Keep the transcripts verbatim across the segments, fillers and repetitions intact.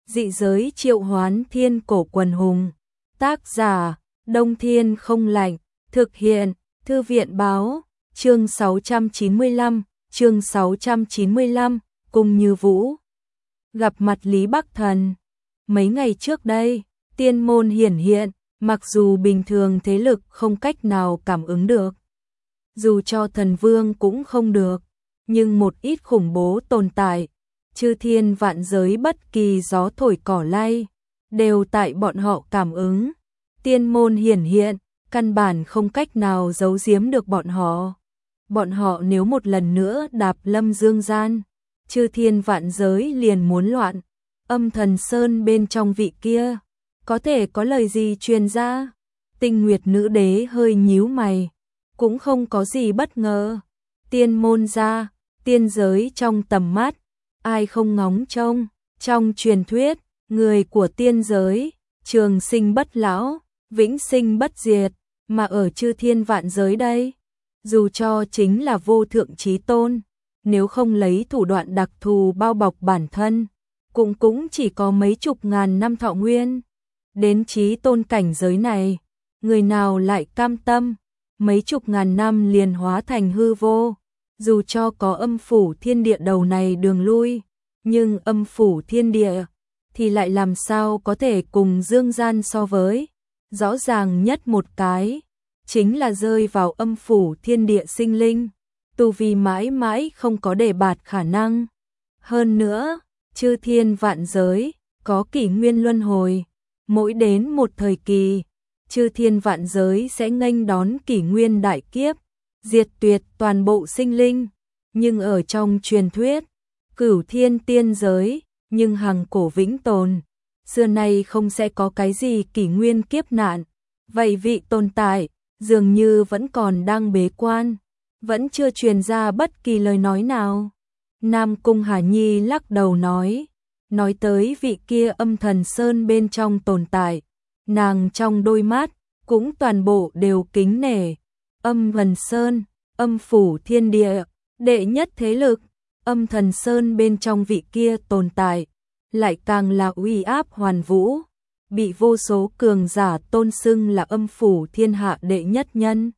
Dị giới triệu hoán thiên cổ quần hùng. Tác giả, Đông Thiên không lạnh. Thực hiện, Thư viện báo. Chương sáu trăm chín mươi lăm, chương sáu trăm chín mươi lăm, cùng Như Vũ. Gặp mặt Lý Bắc Thần. Mấy ngày trước đây, tiên môn hiển hiện, mặc dù bình thường thế lực không cách nào cảm ứng được. Dù cho thần vương cũng không được, nhưng một ít khủng bố tồn tại, chư thiên vạn giới bất kỳ gió thổi cỏ lay, đều tại bọn họ cảm ứng. Tiên môn hiển hiện, căn bản không cách nào giấu giếm được bọn họ. Bọn họ nếu một lần nữa đạp lâm dương gian, chư thiên vạn giới liền muốn loạn. Âm Thần Sơn bên trong vị kia, có thể có lời gì truyền ra? Tinh Nguyệt Nữ Đế hơi nhíu mày, cũng không có gì bất ngờ. Tiên môn ra, tiên giới trong tầm mắt, ai không ngóng trông. Trong truyền thuyết, người của tiên giới, trường sinh bất lão, vĩnh sinh bất diệt, mà ở chư thiên vạn giới đây, dù cho chính là vô thượng chí tôn, nếu không lấy thủ đoạn đặc thù bao bọc bản thân, cũng cũng chỉ có mấy chục ngàn năm thọ nguyên. Đến chí tôn cảnh giới này, người nào lại cam tâm, mấy chục ngàn năm liền hóa thành hư vô. Dù cho có âm phủ thiên địa đầu này đường lui, nhưng âm phủ thiên địa thì lại làm sao có thể cùng dương gian so với. Rõ ràng nhất một cái, chính là rơi vào âm phủ thiên địa sinh linh, tu vi mãi mãi không có đề bạt khả năng. Hơn nữa, chư thiên vạn giới, có kỷ nguyên luân hồi, mỗi đến một thời kỳ, chư thiên vạn giới sẽ nghênh đón kỷ nguyên đại kiếp, diệt tuyệt toàn bộ sinh linh. Nhưng ở trong truyền thuyết, cửu thiên tiên giới, nhưng hằng cổ vĩnh tồn, xưa nay không sẽ có cái gì kỷ nguyên kiếp nạn. Vậy vị tồn tại, dường như vẫn còn đang bế quan, vẫn chưa truyền ra bất kỳ lời nói nào. Nam Cung Hà Nhi lắc đầu nói, nói tới vị kia Âm Thần Sơn bên trong tồn tại, nàng trong đôi mắt, cũng toàn bộ đều kính nể. Âm Thần Sơn, âm phủ thiên địa, đệ nhất thế lực, Âm Thần Sơn bên trong vị kia tồn tại, lại càng là uy áp hoàn vũ, bị vô số cường giả tôn xưng là âm phủ thiên hạ đệ nhất nhân.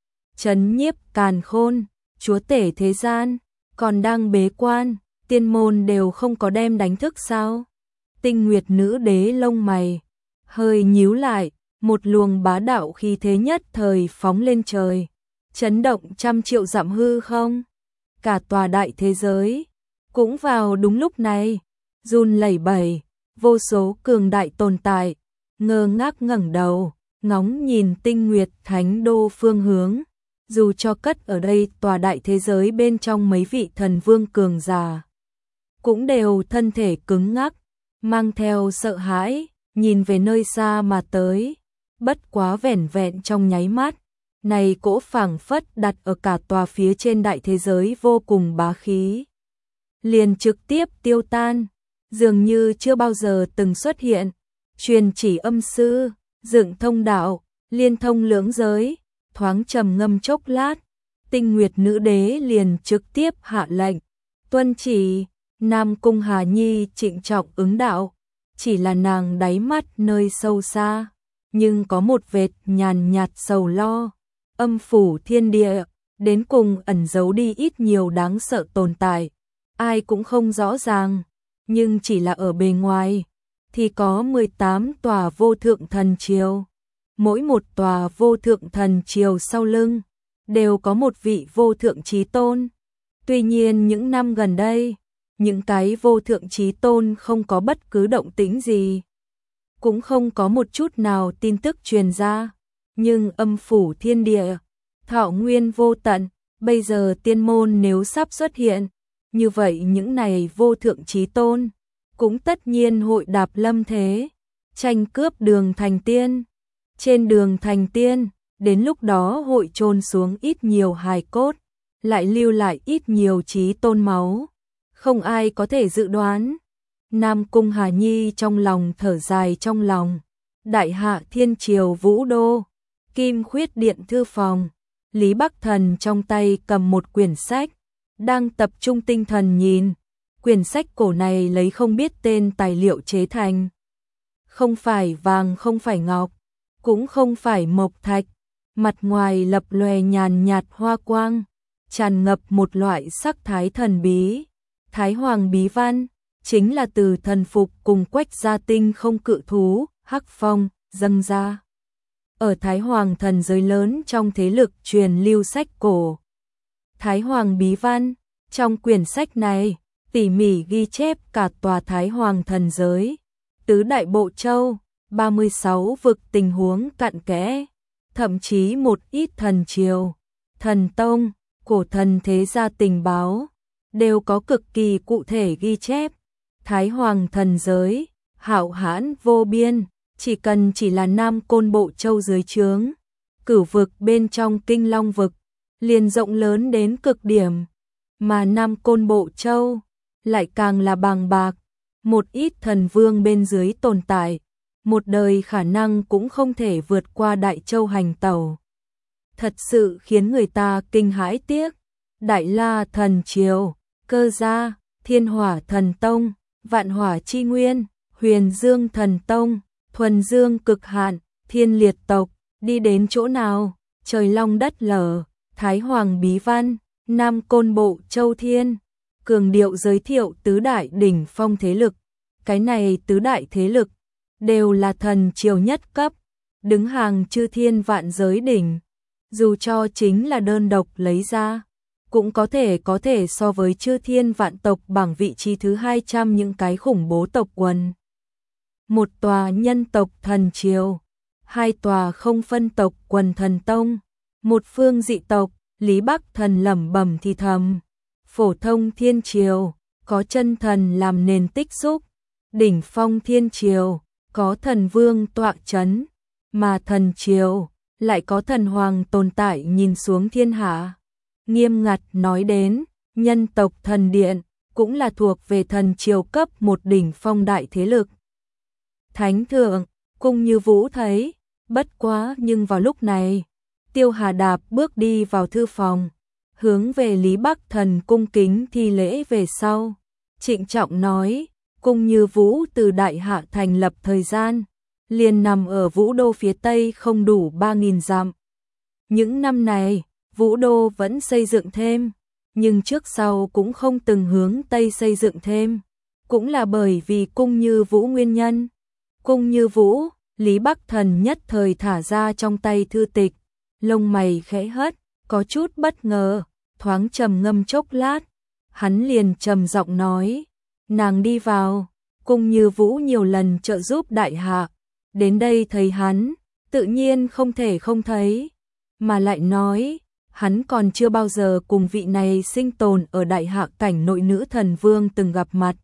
Trấn nhiếp càn khôn, chúa tể thế gian, còn đang bế quan, tiên môn đều không có đem đánh thức sao? Tinh Nguyệt Nữ Đế lông mày hơi nhíu lại, một luồng bá đạo khí thế nhất thời phóng lên trời, chấn động trăm triệu dặm hư không. Cả tòa đại thế giới cũng vào đúng lúc này run lẩy bẩy, vô số cường đại tồn tại ngơ ngác ngẩng đầu, ngóng nhìn Tinh Nguyệt Thánh Đô phương hướng. Dù cho cất ở đây tòa đại thế giới bên trong mấy vị thần vương cường giả, cũng đều thân thể cứng ngắc, mang theo sợ hãi, nhìn về nơi xa mà tới. Bất quá vẻn vẹn trong nháy mắt, này cỗ phảng phất đặt ở cả tòa phía trên đại thế giới vô cùng bá khí, liền trực tiếp tiêu tan, dường như chưa bao giờ từng xuất hiện. Truyền chỉ âm sư, dựng thông đạo, liên thông lưỡng giới. Thoáng trầm ngâm chốc lát, Tinh Nguyệt Nữ Đế liền trực tiếp hạ lệnh, tuân chỉ. Nam Cung Hà Nhi trịnh trọng ứng đạo, chỉ là nàng đáy mắt nơi sâu xa, nhưng có một vệt nhàn nhạt sầu lo. Âm phủ thiên địa, đến cùng ẩn giấu đi ít nhiều đáng sợ tồn tại, ai cũng không rõ ràng, nhưng chỉ là ở bề ngoài, thì có mười tám tòa vô thượng thần triều. Mỗi một tòa vô thượng thần triều sau lưng, đều có một vị vô thượng chí tôn. Tuy nhiên những năm gần đây, những cái vô thượng chí tôn không có bất cứ động tĩnh gì, cũng không có một chút nào tin tức truyền ra. Nhưng âm phủ thiên địa, thọ nguyên vô tận, bây giờ tiên môn nếu sắp xuất hiện, như vậy những này vô thượng chí tôn, cũng tất nhiên hội đạp lâm thế, tranh cướp đường thành tiên. Trên đường thành tiên, đến lúc đó hội chôn xuống ít nhiều hài cốt, lại lưu lại ít nhiều chí tôn máu, không ai có thể dự đoán. Nam Cung Hà Nhi trong lòng thở dài trong lòng. Đại hạ thiên triều Vũ Đô, Kim Khuyết Điện thư phòng, Lý Bắc Thần trong tay cầm một quyển sách, đang tập trung tinh thần nhìn. Quyển sách cổ này lấy không biết tên tài liệu chế thành. Không phải vàng, không phải ngọc, cũng không phải mộc thạch, mặt ngoài lập lòe nhàn nhạt hoa quang, tràn ngập một loại sắc thái thần bí. Thái Hoàng bí văn chính là từ thần phục cùng Quách gia tinh không cự thú, Hắc Phong, dâng ra. Ở Thái Hoàng thần giới lớn trong thế lực truyền lưu sách cổ. Thái Hoàng bí văn, trong quyển sách này, tỉ mỉ ghi chép cả tòa Thái Hoàng thần giới, tứ đại bộ châu, ba mươi sáu vực tình huống cặn kẽ, thậm chí một ít thần triều, thần tông, cổ thần thế gia tình báo, đều có cực kỳ cụ thể ghi chép. Thái Hoàng thần giới, hạo hãn vô biên, chỉ cần chỉ là Nam Côn Bộ Châu dưới trướng, cửu vực bên trong Kinh Long vực, liền rộng lớn đến cực điểm, mà Nam Côn Bộ Châu lại càng là bàng bạc, một ít thần vương bên dưới tồn tại, một đời khả năng cũng không thể vượt qua Đại Châu hành tẩu. Thật sự khiến người ta kinh hãi tiếc. Đại La thần triều, Cơ gia, Thiên Hỏa thần tông, Vạn Hỏa chi nguyên, Huyền Dương thần tông, Thuần Dương cực hạn, Thiên Liệt tộc, đi đến chỗ nào, trời long đất lở. Thái Hoàng bí văn, Nam Côn Bộ Châu Thiên, cường điệu giới thiệu tứ đại đỉnh phong thế lực. Cái này tứ đại thế lực đều là thần triều nhất cấp, đứng hàng chư thiên vạn giới đỉnh. Dù cho chính là đơn độc lấy ra, cũng có thể có thể so với chư thiên vạn tộc bảng vị trí thứ hai trăm những cái khủng bố tộc quần. Một tòa nhân tộc thần triều, hai tòa không phân tộc quần thần tông, một phương dị tộc, Lý Bắc thần lẩm bẩm thì thầm. Phổ thông thiên triều, có chân thần làm nền tích xúc, đỉnh phong thiên triều, có thần vương tọa chấn, mà thần triều lại có thần hoàng tồn tại nhìn xuống thiên hạ. Nghiêm ngặt nói đến, nhân tộc thần điện cũng là thuộc về thần triều cấp một đỉnh phong đại thế lực. Thánh thượng, Cung Như Vũ thấy, bất quá nhưng vào lúc này, Tiêu Hà Đạp bước đi vào thư phòng, hướng về Lý Bắc thần cung kính thi lễ về sau, trịnh trọng nói, Cung Như Vũ từ Đại Hạ thành lập thời gian, liền nằm ở Vũ Đô phía Tây không đủ ba nghìn dặm. Những năm này, Vũ Đô vẫn xây dựng thêm, nhưng trước sau cũng không từng hướng Tây xây dựng thêm, cũng là bởi vì Cung Như Vũ nguyên nhân. Cung Như Vũ, Lý Bắc thần nhất thời thả ra trong tay thư tịch, lông mày khẽ hất, có chút bất ngờ, thoáng trầm ngâm chốc lát, hắn liền trầm giọng nói, nàng đi vào. Cung Như Vũ nhiều lần trợ giúp Đại Hạ, đến đây thấy hắn, tự nhiên không thể không thấy, mà lại nói, hắn còn chưa bao giờ cùng vị này sinh tồn ở Đại Hạ cảnh nội nữ thần vương từng gặp mặt.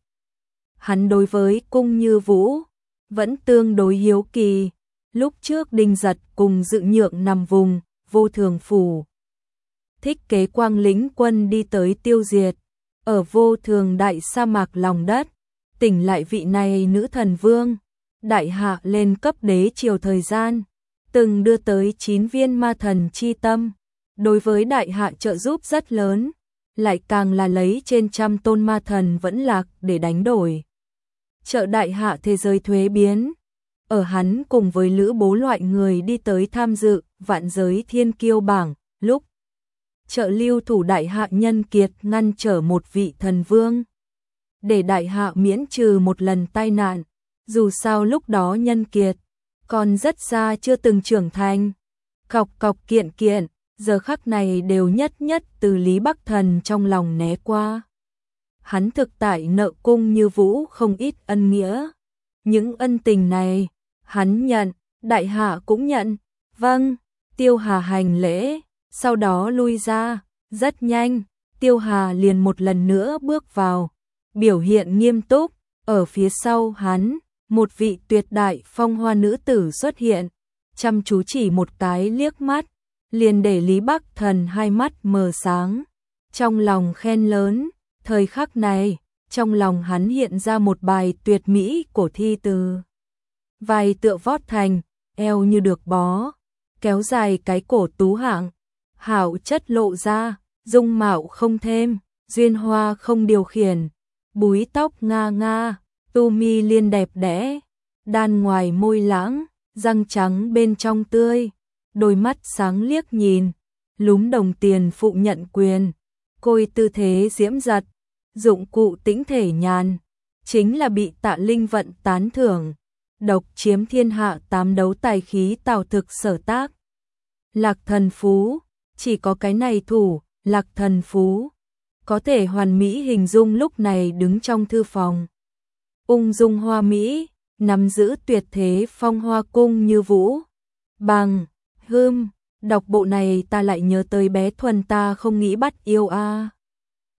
Hắn đối với Cung Như Vũ vẫn tương đối hiếu kỳ. Lúc trước Đinh Giật cùng Dự Nhượng nằm vùng Vô Thường phủ, Thích Kế Quang lĩnh quân đi tới tiêu diệt ở Vô Thường đại sa mạc lòng đất, tỉnh lại vị này nữ thần vương. Đại Hạ lên cấp đế triều thời gian, từng đưa tới chín viên ma thần chi tâm, đối với Đại Hạ trợ giúp rất lớn, lại càng là lấy trên trăm tôn ma thần vẫn lạc để đánh đổi. Trợ Đại Hạ thế giới thuế biến. Ở hắn cùng với lữ bố loại người đi tới tham dự vạn giới thiên kiêu bảng, lúc trợ lưu thủ Đại Hạ nhân kiệt ngăn trở một vị thần vương, để Đại Hạ miễn trừ một lần tai nạn. Dù sao lúc đó nhân kiệt còn rất xa chưa từng trưởng thành, cọc cọc kiện kiện, giờ khắc này đều nhất nhất từ Lý Bắc thần trong lòng né qua. Hắn thực tại nợ Cung Như Vũ không ít ân nghĩa, những ân tình này hắn nhận, Đại Hạ cũng nhận. Vâng. Tiêu Hà hành lễ, sau đó lui ra. Rất nhanh, Tiêu Hà liền một lần nữa bước vào, biểu hiện nghiêm túc. Ở phía sau hắn, một vị tuyệt đại phong hoa nữ tử xuất hiện, chăm chú chỉ một cái liếc mắt, liền để Lý Bắc thần hai mắt mờ sáng, trong lòng khen lớn. Thời khắc này, trong lòng hắn hiện ra một bài tuyệt mỹ cổ thi từ. Vai tựa vót thành, eo như được bó, kéo dài cái cổ tú hạng, hảo chất lộ ra, dung mạo không thêm, duyên hoa không điều khiển, búi tóc nga nga, tu mi liên đẹp đẽ, đan ngoài môi lãng, răng trắng bên trong tươi, đôi mắt sáng liếc nhìn, lúm đồng tiền phụ nhận quyền, côi tư thế diễm giật, dụng cụ tĩnh thể nhàn, chính là bị Tạ Linh Vận tán thưởng, độc chiếm thiên hạ tám đấu tài khí tào thực sở tác. Lạc Thần Phú, chỉ có cái này thủ, Lạc Thần Phú, có thể hoàn mỹ hình dung lúc này đứng trong thư phòng. Ung dung hoa mỹ, nắm giữ tuyệt thế phong hoa cung như vũ. Bằng, hươm, đọc bộ này ta lại nhớ tới bé Thuần ta không nghĩ bắt yêu a.